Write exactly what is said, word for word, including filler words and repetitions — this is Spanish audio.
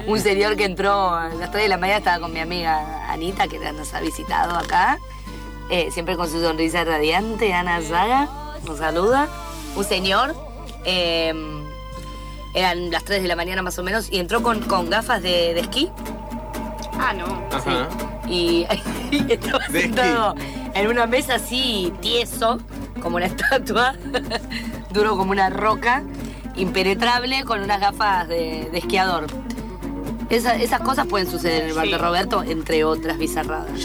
un señor que entró a las tres de la mañana, estaba con mi amiga Anita, que nos ha visitado acá, eh, siempre con su sonrisa radiante. Ana Zaga nos saluda. Un señor, eh, eran las tres de la mañana más o menos, y entró con, con gafas de, de esquí. Ah, no. Ajá. Sí. Y, y estaba De sentado en una mesa así, tieso, como una estatua, duro como una roca, impenetrable, con unas gafas de, de esquiador. Esa, esas cosas pueden suceder en el bar de Sí. Roberto, entre otras bizarradas.